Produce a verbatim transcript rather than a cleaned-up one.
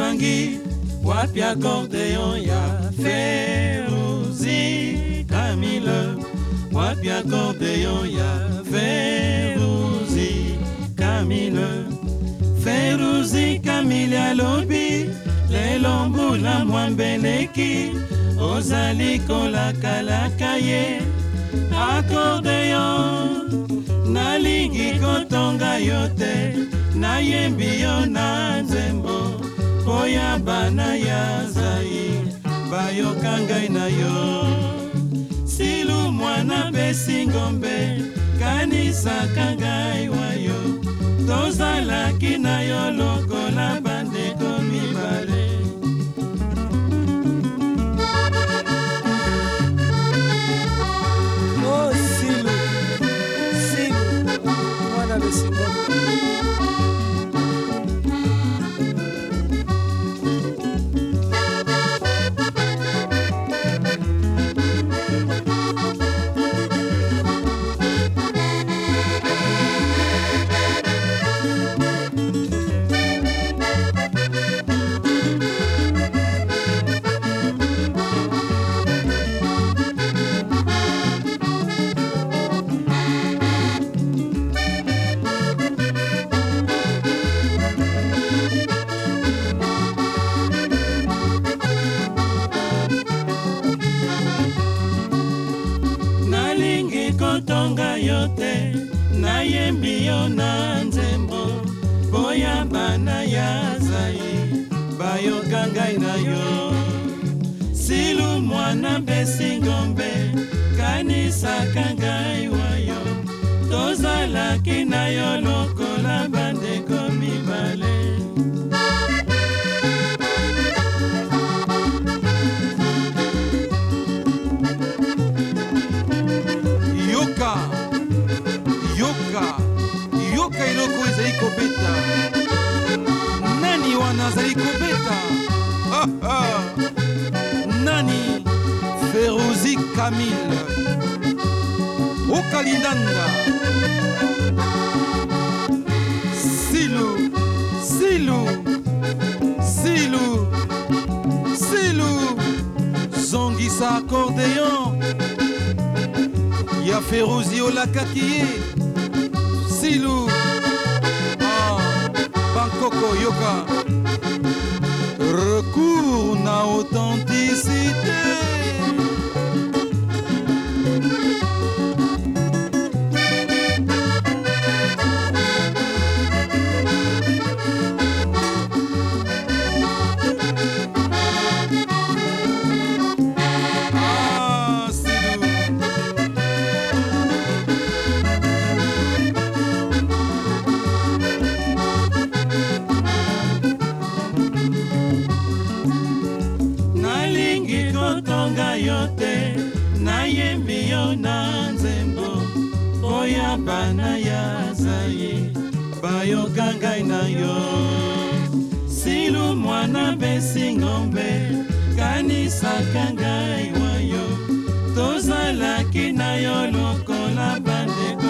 Tangi, wapi accordéon ya Férouzi Camille, wapi accordéon ya Férouzi Camille. Férouzi Camille alobi, lelo mbula mwambeleki, ozali kolakalaka ye accordéon. Nalingi kotonga yote, nayembi yo na nzembo, koya bana ya zai, bayoka ngai na yo. Silu mwana pesi ngombe, kanisaka ngai wayo, tozalaki na yo lokola bandeko mibale. Oh Silu, Silu, mwana pesi ngombe. Kotonga yote, nayembi yo na nzembo, boya bana ya zai, bayoka ngai na yo. Silu mwana pesi ngombe, kanisaka ngai wayo, tozalaki na yo lokola bandeko mibale. Yoka, yoka, yoka iloko ezali kobeta. Nani wana azali kobeta? Ah, ah. Nani? Férouzi Camille, Okalindanda. Silu, Silu, Silu, Silu, zongisa accordéon. Ya Férouzi olakakiye. Silu, ah, Bangkoko yoka. Recours na authenticité. Kotonga yote, nayembi yo na nzembo, oya bana ya zai, bayoka ngai na yo. Silu mwana pesi ngombe, kanisaka ngai wayo, tozalaki na yo lokola bandeko